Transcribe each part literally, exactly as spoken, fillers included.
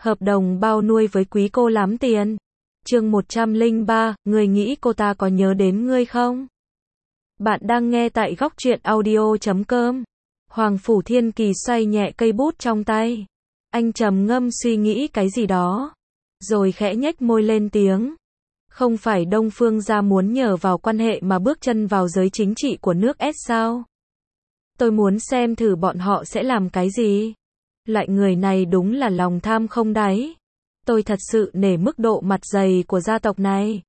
Hợp đồng bao nuôi với quý cô lắm tiền. Chương một trăm lẻ ba, người nghĩ cô ta có nhớ đến ngươi không? Bạn đang nghe tại góc truyện audio chấm com. Hoàng Phủ Thiên Kỳ xoay nhẹ cây bút trong tay. Anh trầm ngâm suy nghĩ cái gì đó. Rồi khẽ nhếch môi lên tiếng. Không phải Đông Phương gia muốn nhờ vào quan hệ mà bước chân vào giới chính trị của nước S sao? Tôi muốn xem thử bọn họ sẽ làm cái gì. Loại người này đúng là lòng tham không đáy. Tôi thật sự nể mức độ mặt dày của gia tộc này.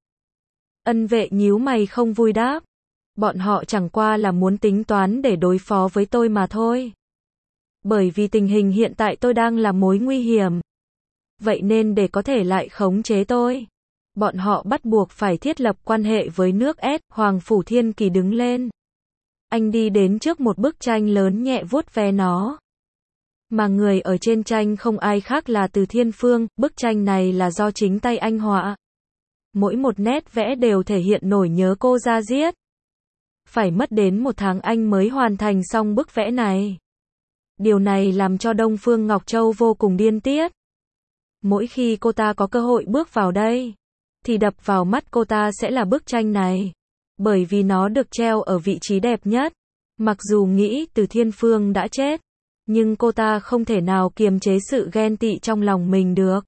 Ân Vệ nhíu mày không vui đáp. Bọn họ chẳng qua là muốn tính toán để đối phó với tôi mà thôi. Bởi vì tình hình hiện tại tôi đang là mối nguy hiểm. Vậy nên để có thể lại khống chế tôi, bọn họ bắt buộc phải thiết lập quan hệ với nước S. Hoàng Phủ Thiên Kỳ đứng lên. Anh đi đến trước một bức tranh lớn nhẹ vuốt ve nó. Mà người ở trên tranh không ai khác là Từ Thiên Phương, bức tranh này là do chính tay anh họa. Mỗi một nét vẽ đều thể hiện nỗi nhớ cô da diết. Phải mất đến một tháng anh mới hoàn thành xong bức vẽ này. Điều này làm cho Đông Phương Ngọc Châu vô cùng điên tiết. Mỗi khi cô ta có cơ hội bước vào đây, thì đập vào mắt cô ta sẽ là bức tranh này. Bởi vì nó được treo ở vị trí đẹp nhất. Mặc dù nghĩ Từ Thiên Phương đã chết, nhưng cô ta không thể nào kiềm chế sự ghen tị trong lòng mình được.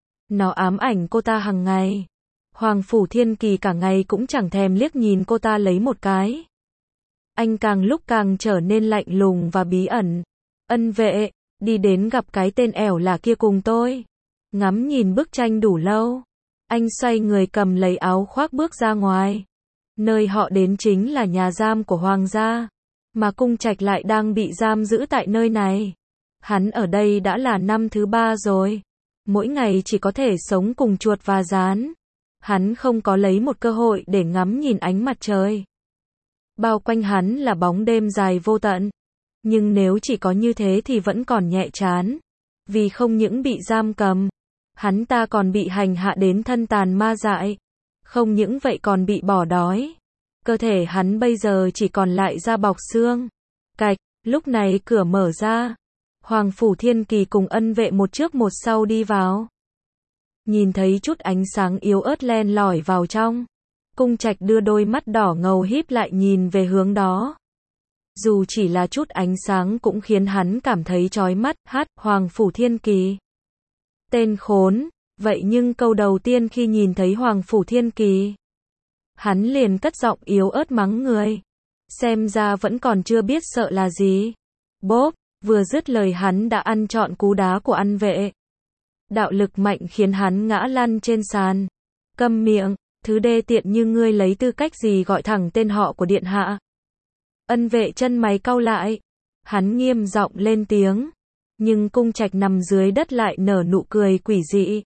Nó ám ảnh cô ta hàng ngày. Hoàng Phủ Thiên Kỳ cả ngày cũng chẳng thèm liếc nhìn cô ta lấy một cái. Anh càng lúc càng trở nên lạnh lùng và bí ẩn. Ân Vệ, đi đến gặp cái tên ẻo lả kia cùng tôi. Ngắm nhìn bức tranh đủ lâu. Anh xoay người cầm lấy áo khoác bước ra ngoài. Nơi họ đến chính là nhà giam của Hoàng gia. Mà Cung Trạch lại đang bị giam giữ tại nơi này. Hắn ở đây đã là năm thứ ba rồi. Mỗi ngày chỉ có thể sống cùng chuột và gián. Hắn không có lấy một cơ hội để ngắm nhìn ánh mặt trời. Bao quanh hắn là bóng đêm dài vô tận. Nhưng nếu chỉ có như thế thì vẫn còn nhẹ chán. Vì không những bị giam cầm, hắn ta còn bị hành hạ đến thân tàn ma dại. Không những vậy còn bị bỏ đói. Cơ thể hắn bây giờ chỉ còn lại da bọc xương. Cạch, lúc này cửa mở ra. Hoàng Phủ Thiên Kỳ cùng Ân Vệ một trước một sau đi vào. Nhìn thấy chút ánh sáng yếu ớt len lỏi vào trong. Cung Trạch đưa đôi mắt đỏ ngầu híp lại nhìn về hướng đó. Dù chỉ là chút ánh sáng cũng khiến hắn cảm thấy chói mắt. Hát, Hoàng Phủ Thiên Kỳ. Tên khốn. Vậy nhưng câu đầu tiên khi nhìn thấy Hoàng Phủ Thiên Kỳ, hắn liền cất giọng yếu ớt mắng người. Xem ra vẫn còn chưa biết sợ là gì. Bốp, vừa dứt lời hắn đã ăn trọn cú đá của Ân Vệ. Đạo lực mạnh khiến hắn ngã lăn trên sàn. Câm miệng, thứ đê tiện như ngươi lấy tư cách gì gọi thẳng tên họ của điện hạ. Ân Vệ chân mày cau lại. Hắn nghiêm giọng lên tiếng. Nhưng Cung Trạch nằm dưới đất lại nở nụ cười quỷ dị.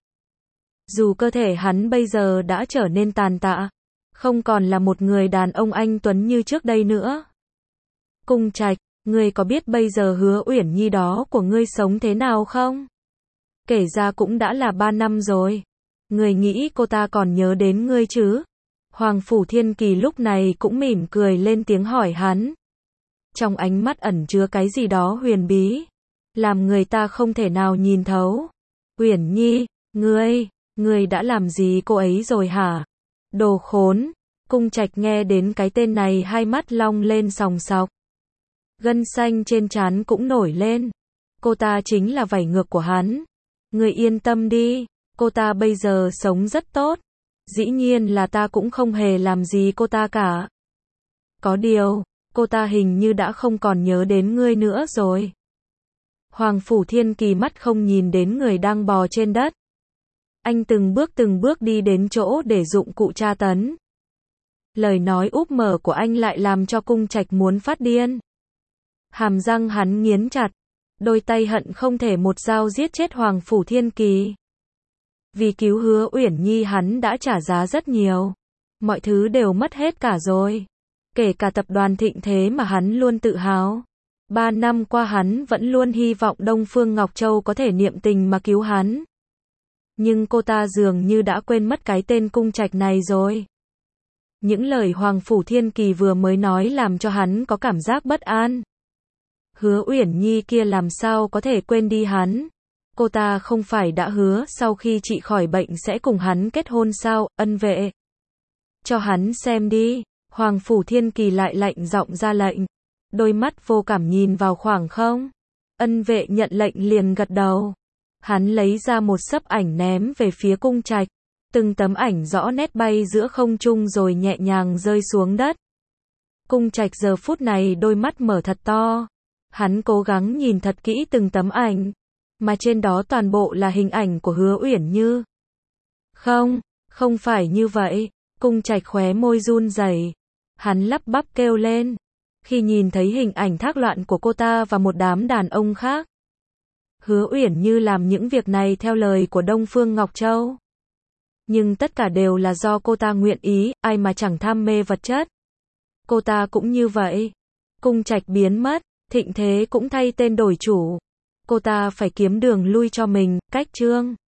Dù cơ thể hắn bây giờ đã trở nên tàn tạ, không còn là một người đàn ông anh tuấn như trước đây nữa. Cung Trạch, ngươi có biết bây giờ Hứa Uyển Nhi đó của ngươi sống thế nào không? Kể ra cũng đã là ba năm rồi. Ngươi nghĩ cô ta còn nhớ đến ngươi chứ? Hoàng Phủ Thiên Kỳ lúc này cũng mỉm cười lên tiếng hỏi hắn. Trong ánh mắt ẩn chứa cái gì đó huyền bí, làm người ta không thể nào nhìn thấu. Uyển Nhi, ngươi, ngươi đã làm gì cô ấy rồi hả? Đồ khốn. Cung Trạch nghe đến cái tên này hai mắt long lên sòng sọc. Gân xanh trên trán cũng nổi lên. Cô ta chính là vảy ngược của hắn. Ngươi yên tâm đi, cô ta bây giờ sống rất tốt. Dĩ nhiên là ta cũng không hề làm gì cô ta cả. Có điều, cô ta hình như đã không còn nhớ đến ngươi nữa rồi. Hoàng Phủ Thiên Kỳ mắt không nhìn đến người đang bò trên đất. Anh từng bước từng bước đi đến chỗ để dụng cụ tra tấn. Lời nói úp mở của anh lại làm cho Cung Trạch muốn phát điên. Hàm răng hắn nghiến chặt. Đôi tay hận không thể một dao giết chết Hoàng Phủ Thiên Kỳ. Vì cứu Hứa Uyển Nhi hắn đã trả giá rất nhiều. Mọi thứ đều mất hết cả rồi. Kể cả tập đoàn thịnh thế mà hắn luôn tự hào. Ba năm qua hắn vẫn luôn hy vọng Đông Phương Ngọc Châu có thể niệm tình mà cứu hắn. Nhưng cô ta dường như đã quên mất cái tên Cung Trạch này rồi. Những lời Hoàng Phủ Thiên Kỳ vừa mới nói làm cho hắn có cảm giác bất an. Hứa Uyển Nhi kia làm sao có thể quên đi hắn. Cô ta không phải đã hứa sau khi chị khỏi bệnh sẽ cùng hắn kết hôn sao, ân vệ. Cho hắn xem đi. Hoàng Phủ Thiên Kỳ lại lạnh giọng ra lệnh. Đôi mắt vô cảm nhìn vào khoảng không. Ân vệ nhận lệnh liền gật đầu. Hắn lấy ra một xấp ảnh ném về phía cung trạch. Từng tấm ảnh rõ nét bay giữa không trung rồi nhẹ nhàng rơi xuống đất. Cung trạch giờ phút này đôi mắt mở thật to. Hắn cố gắng nhìn thật kỹ từng tấm ảnh. Mà trên đó toàn bộ là hình ảnh của Hứa Uyển Như. Không, không phải như vậy. Cung trạch khóe môi run rẩy. Hắn lắp bắp kêu lên. Khi nhìn thấy hình ảnh thác loạn của cô ta và một đám đàn ông khác. Hứa Uyển Như làm những việc này theo lời của Đông Phương Ngọc Châu. Nhưng tất cả đều là do cô ta nguyện ý, ai mà chẳng tham mê vật chất. Cô ta cũng như vậy. Cung trạch biến mất, thịnh thế cũng thay tên đổi chủ. Cô ta phải kiếm đường lui cho mình, cách chương.